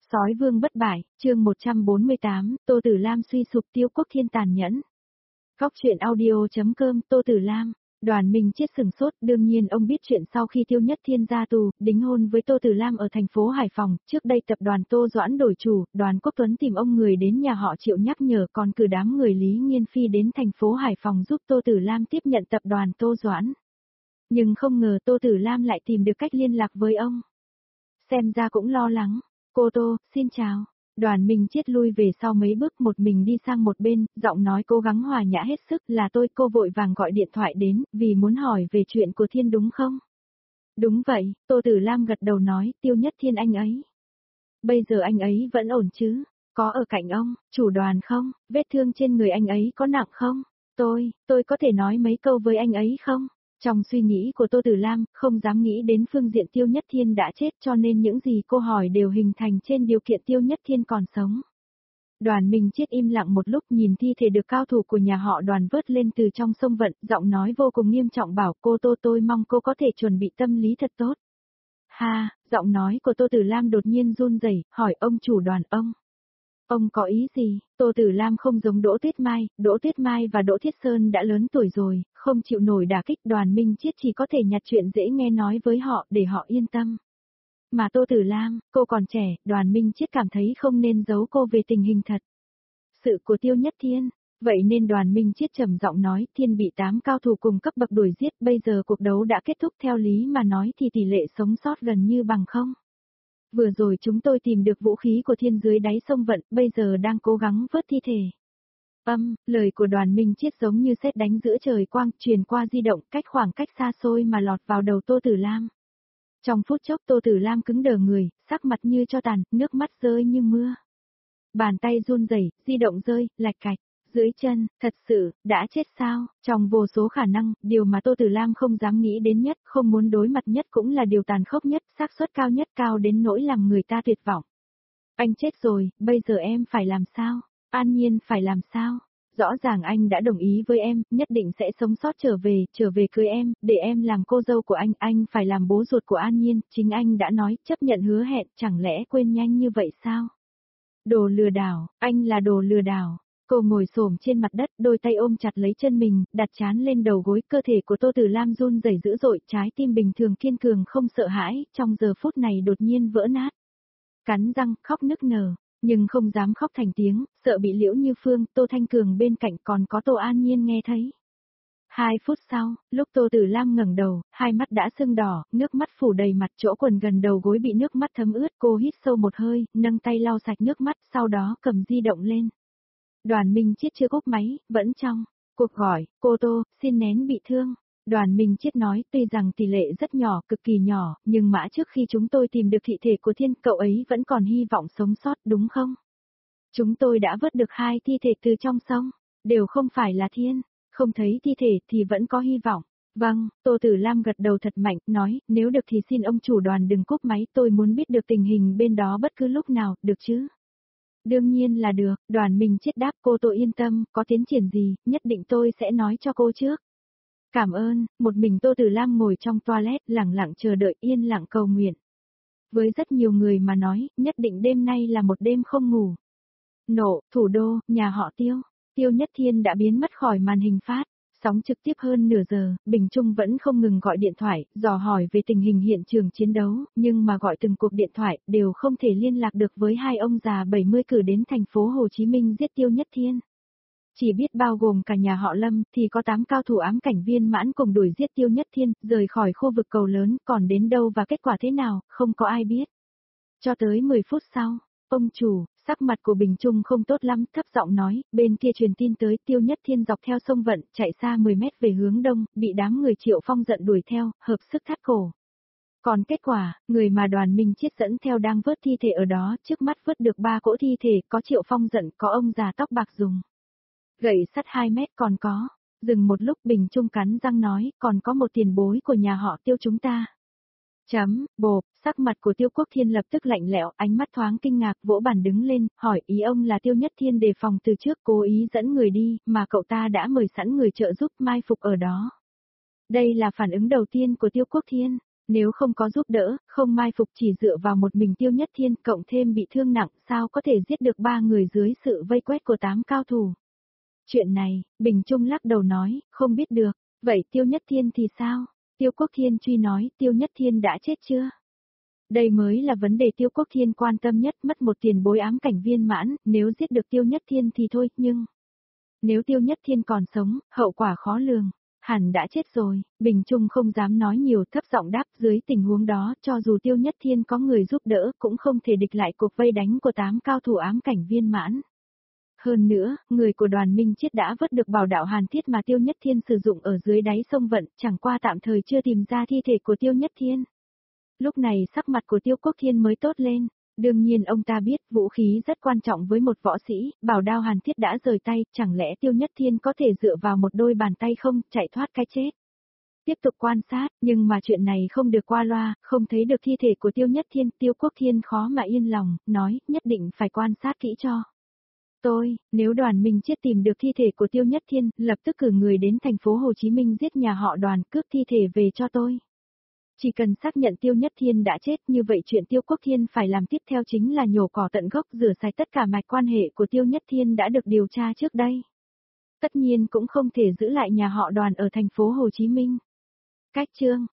Sói vương bất bại, chương 148, Tô Tử Lam suy sụp Tiêu Quốc Thiên tàn nhẫn. Góc truyện audio.com Tô Tử Lam, Đoàn Minh Chiết sừng sốt, đương nhiên ông biết chuyện sau khi Tiêu Nhất Thiên ra tù, đính hôn với Tô Tử Lam ở thành phố Hải Phòng, trước đây tập đoàn Tô Doãn đổi chủ, Đoàn Quốc Tuấn tìm ông người đến nhà họ Triệu nhắc nhở còn cử đám người Lý Nghiên Phi đến thành phố Hải Phòng giúp Tô Tử Lam tiếp nhận tập đoàn Tô Doãn. Nhưng không ngờ Tô Tử Lam lại tìm được cách liên lạc với ông. Xem ra cũng lo lắng. Cô Tô, xin chào. Đoàn Minh Chiết lui về sau mấy bước một mình đi sang một bên, giọng nói cố gắng hòa nhã hết sức là tôi. Cô vội vàng gọi điện thoại đến, vì muốn hỏi về chuyện của Thiên đúng không? Đúng vậy, Tô Tử Lam gật đầu nói, Tiêu Nhất Thiên anh ấy. Bây giờ anh ấy vẫn ổn chứ? Có ở cạnh ông, chủ Đoàn không? Vết thương trên người anh ấy có nặng không? Tôi có thể nói mấy câu với anh ấy không? Trong suy nghĩ của Tô Tử Lam, không dám nghĩ đến phương diện Tiêu Nhất Thiên đã chết cho nên những gì cô hỏi đều hình thành trên điều kiện Tiêu Nhất Thiên còn sống. Đoàn Minh Chiết im lặng một lúc nhìn thi thể được cao thủ của nhà họ Đoàn vớt lên từ trong sông Vận, giọng nói vô cùng nghiêm trọng bảo cô Tô tôi mong cô có thể chuẩn bị tâm lý thật tốt. Ha, giọng nói của Tô Tử Lam đột nhiên run rẩy, hỏi ông chủ Đoàn Ông có ý gì? Tô Tử Lam không giống Đỗ Tuyết Mai và Đỗ Thiết Sơn đã lớn tuổi rồi, không chịu nổi đả kích. Đoàn Minh Chiết chỉ có thể nhặt chuyện dễ nghe nói với họ để họ yên tâm. Mà Tô Tử Lam, cô còn trẻ, Đoàn Minh Chiết cảm thấy không nên giấu cô về tình hình thật sự của Tiêu Nhất Thiên. Vậy nên Đoàn Minh Chiết trầm giọng nói, Thiên bị 8 cao thủ cùng cấp bậc đuổi giết, bây giờ cuộc đấu đã kết thúc, theo lý mà nói thì tỷ lệ sống sót gần như bằng không. Vừa rồi chúng tôi tìm được vũ khí của Thiên dưới đáy sông Vận, bây giờ đang cố gắng vớt thi thể. Lời của Đoàn Minh Chiết giống như sét đánh giữa trời quang, truyền qua di động, khoảng cách xa xôi mà lọt vào đầu Tô Tử Lam. Trong phút chốc Tô Tử Lam cứng đờ người, sắc mặt như tro tàn, nước mắt rơi như mưa. Bàn tay run rẩy, di động rơi, lạch cạch. Dưới chân, thật sự, đã chết sao? Trong vô số khả năng, điều mà Tô Tử Lam không dám nghĩ đến nhất, không muốn đối mặt nhất cũng là điều tàn khốc nhất, xác suất cao nhất, cao đến nỗi làm người ta tuyệt vọng. Anh chết rồi, bây giờ em phải làm sao? An Nhiên phải làm sao? Rõ ràng anh đã đồng ý với em, nhất định sẽ sống sót trở về cưới em, để em làm cô dâu của anh phải làm bố ruột của An Nhiên, chính anh đã nói, chấp nhận hứa hẹn, chẳng lẽ quên nhanh như vậy sao? Đồ lừa đảo, anh là đồ lừa đảo. Cô ngồi xổm trên mặt đất, đôi tay ôm chặt lấy chân mình, đặt trán lên đầu gối, cơ thể của Tô Tử Lam run rẩy dữ dội, trái tim bình thường kiên cường không sợ hãi, trong giờ phút này đột nhiên vỡ nát. Cắn răng, khóc nức nở, nhưng không dám khóc thành tiếng, sợ bị Liễu Như Phương, Tô Thanh Cường bên cạnh còn có Tô An Nhiên nghe thấy. 2 phút sau, lúc Tô Tử Lam ngẩng đầu, hai mắt đã sưng đỏ, nước mắt phủ đầy mặt, chỗ quần gần đầu gối bị nước mắt thấm ướt, cô hít sâu một hơi, nâng tay lau sạch nước mắt, sau đó cầm di động lên. Đoàn Minh Chiết chưa cúp máy, vẫn trong cuộc gọi, cô Tô, xin nén bị thương. Đoàn Minh Chiết nói, tuy rằng tỷ lệ rất nhỏ, cực kỳ nhỏ, nhưng mã trước khi chúng tôi tìm được thi thể của Thiên, cậu ấy vẫn còn hy vọng sống sót, đúng không? Chúng tôi đã vớt được 2 thi thể từ trong sông, đều không phải là Thiên, không thấy thi thể thì vẫn có hy vọng. Vâng, Tô Tử Lam gật đầu thật mạnh, nói, nếu được thì xin ông chủ Đoàn đừng cúp máy, tôi muốn biết được tình hình bên đó bất cứ lúc nào, được chứ? Đương nhiên là được, Đoàn Minh Chiết đáp, cô Tô yên tâm, có tiến triển gì, nhất định tôi sẽ nói cho cô trước. Cảm ơn, một mình Tô Tử Lam ngồi trong toilet, lặng lặng chờ đợi, yên lặng cầu nguyện. Với rất nhiều người mà nói, nhất định đêm nay là một đêm không ngủ. Nộ, thủ đô, nhà họ Tiêu. Tiêu Nhất Thiên đã biến mất khỏi màn hình phát. Sóng trực tiếp hơn nửa giờ, Bình Trung vẫn không ngừng gọi điện thoại, dò hỏi về tình hình hiện trường chiến đấu, nhưng mà gọi từng cuộc điện thoại, đều không thể liên lạc được với hai ông già 70 cử đến thành phố Hồ Chí Minh giết Tiêu Nhất Thiên. Chỉ biết bao gồm cả nhà họ Lâm, thì có 8 cao thủ ám cảnh viên mãn cùng đuổi giết Tiêu Nhất Thiên, rời khỏi khu vực cầu lớn, còn đến đâu và kết quả thế nào, không có ai biết. Cho tới 10 phút sau, ông chủ, sắc mặt của Bình Trung không tốt lắm, thấp giọng nói, bên kia truyền tin tới, Tiêu Nhất Thiên dọc theo sông Vận, chạy xa 10 mét về hướng đông, bị đám người Triệu Phong giận đuổi theo, hợp sức thắt cổ. Còn kết quả, người mà Đoàn Minh Chiết dẫn theo đang vớt thi thể ở đó, trước mắt vớt được 3 cỗ thi thể, có Triệu Phong giận, có ông già tóc bạc dùng gậy sắt 2 mét, còn có. Dừng một lúc, Bình Trung cắn răng nói, còn có một tiền bối của nhà họ Tiêu chúng ta. Bộp, sắc mặt của Tiêu Quốc Thiên lập tức lạnh lẽo, ánh mắt thoáng kinh ngạc, vỗ bàn đứng lên, hỏi ý ông là Tiêu Nhất Thiên đề phòng từ trước, cố ý dẫn người đi, mà cậu ta đã mời sẵn người trợ giúp mai phục ở đó. Đây là phản ứng đầu tiên của Tiêu Quốc Thiên. Nếu không có giúp đỡ, không mai phục chỉ dựa vào một mình Tiêu Nhất Thiên cộng thêm bị thương nặng sao có thể giết được 3 người dưới sự vây quét của 8 cao thủ. Chuyện này, Bình Trung lắc đầu nói, không biết được, vậy Tiêu Nhất Thiên thì sao? Tiêu Quốc Thiên truy nói, Tiêu Nhất Thiên đã chết chưa? Đây mới là vấn đề Tiêu Quốc Thiên quan tâm nhất, mất một tiền bối ám cảnh viên mãn, nếu giết được Tiêu Nhất Thiên thì thôi, nhưng nếu Tiêu Nhất Thiên còn sống, hậu quả khó lường. Hẳn đã chết rồi, Bình Trung không dám nói nhiều, thấp giọng đáp, dưới tình huống đó, cho dù Tiêu Nhất Thiên có người giúp đỡ, cũng không thể địch lại cuộc vây đánh của 8 cao thủ ám cảnh viên mãn. Hơn nữa, người của Đoàn Minh Chiết đã vớt được bảo đạo hàn thiết mà Tiêu Nhất Thiên sử dụng ở dưới đáy sông Vận, chẳng qua tạm thời chưa tìm ra thi thể của Tiêu Nhất Thiên. Lúc này sắc mặt của Tiêu Quốc Thiên mới tốt lên. Đương nhiên ông ta biết vũ khí rất quan trọng với một võ sĩ, bảo đao hàn thiết đã rời tay, chẳng lẽ Tiêu Nhất Thiên có thể dựa vào một đôi bàn tay không, chạy thoát cái chết. Tiếp tục quan sát, nhưng mà chuyện này không được qua loa, không thấy được thi thể của Tiêu Nhất Thiên, Tiêu Quốc Thiên khó mà yên lòng, nói, nhất định phải quan sát kỹ cho. Nếu Đoàn Minh Chiết tìm được thi thể của Tiêu Nhất Thiên, lập tức cử người đến thành phố Hồ Chí Minh giết nhà họ Đoàn, cướp thi thể về cho tôi. Chỉ cần xác nhận Tiêu Nhất Thiên đã chết, như vậy chuyện Tiêu Quốc Thiên phải làm tiếp theo chính là nhổ cỏ tận gốc, rửa sạch tất cả mạch quan hệ của Tiêu Nhất Thiên đã được điều tra trước đây. Tất nhiên cũng không thể giữ lại nhà họ Đoàn ở thành phố Hồ Chí Minh. Cách chương